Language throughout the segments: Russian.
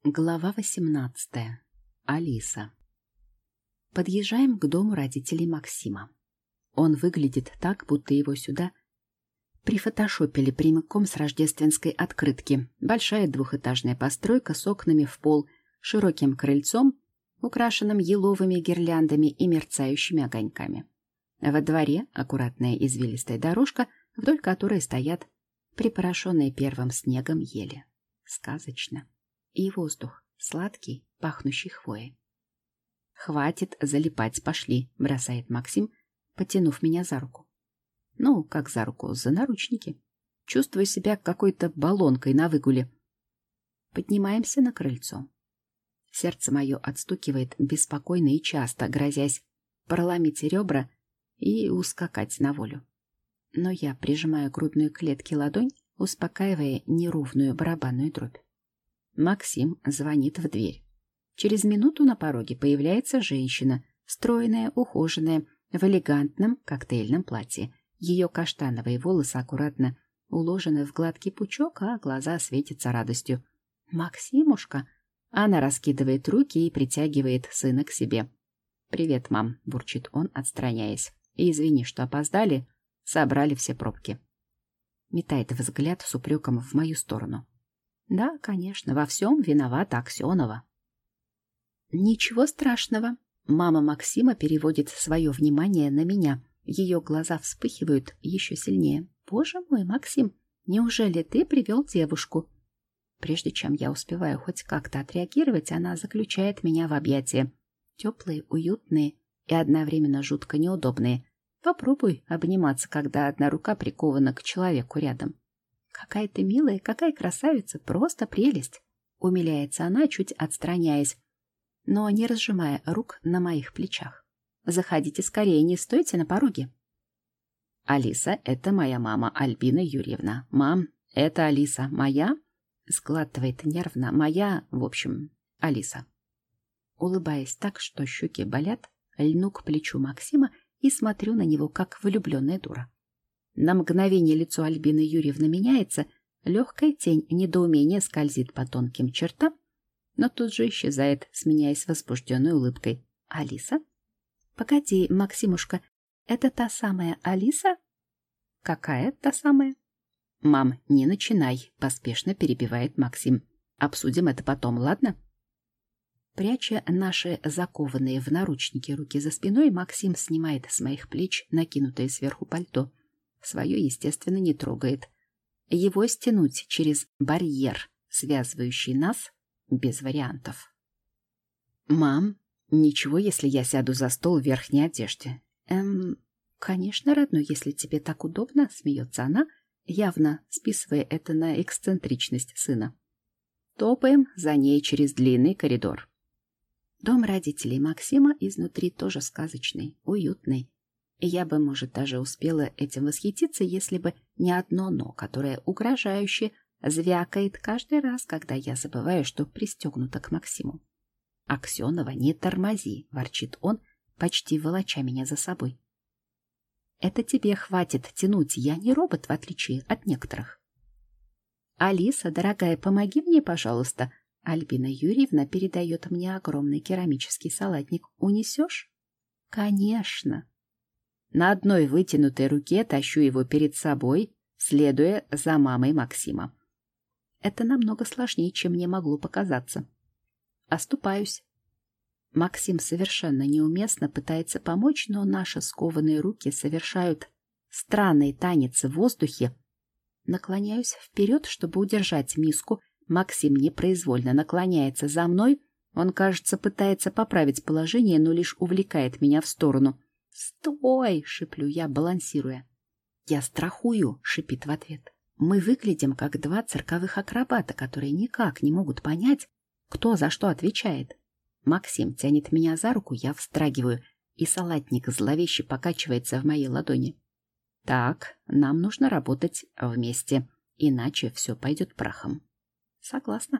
Глава 18. Алиса. Подъезжаем к дому родителей Максима. Он выглядит так, будто его сюда прифотошопили прямиком с рождественской открытки. Большая двухэтажная постройка с окнами в пол, широким крыльцом, украшенным еловыми гирляндами и мерцающими огоньками. Во дворе аккуратная извилистая дорожка, вдоль которой стоят припорошенные первым снегом ели. Сказочно. И воздух сладкий, пахнущий хвоей. «Хватит залипать, пошли», — бросает Максим, потянув меня за руку. Ну, как за руку, за наручники. Чувствую себя какой-то баллонкой на выгуле. Поднимаемся на крыльцо. Сердце мое отстукивает беспокойно и часто, грозясь проломить ребра и ускакать на волю. Но я прижимаю к грудной клетке ладонь, успокаивая неровную барабанную дробь. Максим звонит в дверь. Через минуту на пороге появляется женщина, стройная, ухоженная, в элегантном коктейльном платье. Ее каштановые волосы аккуратно уложены в гладкий пучок, а глаза светятся радостью. «Максимушка!» Она раскидывает руки и притягивает сына к себе. «Привет, мам», — бурчит он, отстраняясь. «И извини, что опоздали, собрали все пробки». Метает взгляд с упреком в мою сторону. Да, конечно, во всем виновата Аксенова. Ничего страшного. Мама Максима переводит свое внимание на меня. Ее глаза вспыхивают еще сильнее. Боже мой, Максим, неужели ты привел девушку? Прежде чем я успеваю хоть как-то отреагировать, она заключает меня в объятия. Теплые, уютные и одновременно жутко неудобные. Попробуй обниматься, когда одна рука прикована к человеку рядом. «Какая ты милая, какая красавица, просто прелесть!» Умиляется она, чуть отстраняясь, но не разжимая рук на моих плечах. «Заходите скорее, не стойте на пороге!» «Алиса, это моя мама, Альбина Юрьевна. Мам, это Алиса. Моя?» Сглатывает нервно. «Моя, в общем, Алиса». Улыбаясь так, что щеки болят, льну к плечу Максима и смотрю на него, как влюбленная дура. На мгновение лицо Альбины Юрьевны меняется, легкая тень недоумения скользит по тонким чертам, но тут же исчезает, сменяясь возбужденной улыбкой. «Алиса?» «Погоди, Максимушка, это та самая Алиса?» «Какая та самая?» «Мам, не начинай», — поспешно перебивает Максим. «Обсудим это потом, ладно?» Пряча наши закованные в наручники руки за спиной, Максим снимает с моих плеч накинутое сверху пальто. Свое, естественно, не трогает. Его стянуть через барьер, связывающий нас, без вариантов. «Мам, ничего, если я сяду за стол в верхней одежде?» Конечно, родной, если тебе так удобно», — смеется она, явно списывая это на эксцентричность сына. Топаем за ней через длинный коридор. Дом родителей Максима изнутри тоже сказочный, уютный. И я бы, может, даже успела этим восхититься, если бы не одно «но», которое угрожающе звякает каждый раз, когда я забываю, что пристегнута к Максиму. «Аксенова, не тормози!» — ворчит он, почти волоча меня за собой. «Это тебе хватит тянуть, я не робот, в отличие от некоторых». «Алиса, дорогая, помоги мне, пожалуйста!» Альбина Юрьевна передает мне огромный керамический салатник. «Унесешь?» «Конечно!» На одной вытянутой руке тащу его перед собой, следуя за мамой Максима. Это намного сложнее, чем мне могло показаться. Оступаюсь. Максим совершенно неуместно пытается помочь, но наши скованные руки совершают странный танец в воздухе. Наклоняюсь вперед, чтобы удержать миску. Максим непроизвольно наклоняется за мной. Он, кажется, пытается поправить положение, но лишь увлекает меня в сторону. «Стой!» — шиплю я, балансируя. «Я страхую!» — шипит в ответ. Мы выглядим как два цирковых акробата, которые никак не могут понять, кто за что отвечает. Максим тянет меня за руку, я вздрагиваю, и салатник зловеще покачивается в моей ладони. «Так, нам нужно работать вместе, иначе все пойдет прахом». «Согласна».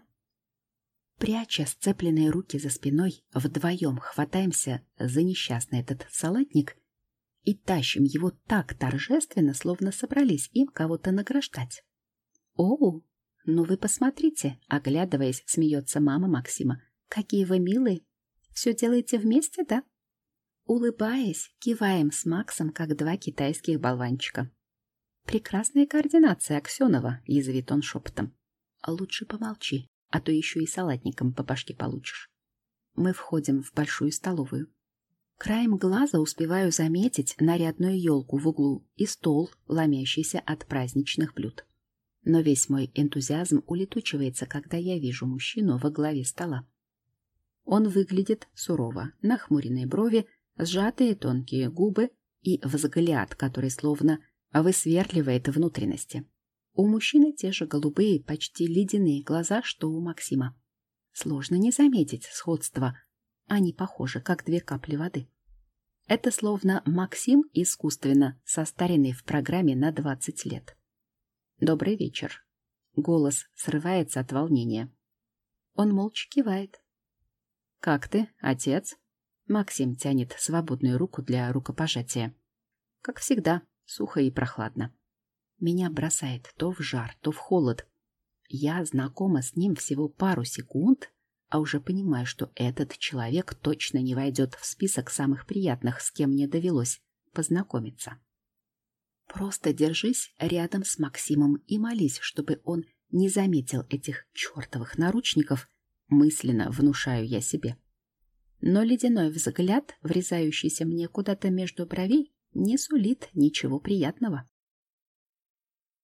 Пряча сцепленные руки за спиной, вдвоем хватаемся за несчастный этот салатник и тащим его так торжественно, словно собрались им кого-то награждать. «Оу!» «Ну вы посмотрите», — оглядываясь, смеется мама Максима. «Какие вы милые! Все делаете вместе, да?» Улыбаясь, киваем с Максом, как два китайских болванчика. «Прекрасная координация, Аксенова», — язвит он шепотом. «Лучше помолчи, а то еще и салатником по башке получишь». Мы входим в большую столовую. Краем глаза успеваю заметить нарядную елку в углу и стол, ломящийся от праздничных блюд. Но весь мой энтузиазм улетучивается, когда я вижу мужчину во главе стола. Он выглядит сурово, нахмуренные брови, сжатые тонкие губы и взгляд, который словно высверливает внутренности. У мужчины те же голубые, почти ледяные глаза, что у Максима. Сложно не заметить сходства. Они похожи, как две капли воды. Это словно Максим искусственно состаренный в программе на 20 лет. «Добрый вечер». Голос срывается от волнения. Он молча кивает. «Как ты, отец?» Максим тянет свободную руку для рукопожатия. Как всегда, сухо и прохладно. Меня бросает то в жар, то в холод. Я знакома с ним всего пару секунд, а уже понимаю, что этот человек точно не войдет в список самых приятных, с кем мне довелось познакомиться. Просто держись рядом с Максимом и молись, чтобы он не заметил этих чертовых наручников, мысленно внушаю я себе. Но ледяной взгляд, врезающийся мне куда-то между бровей, не сулит ничего приятного.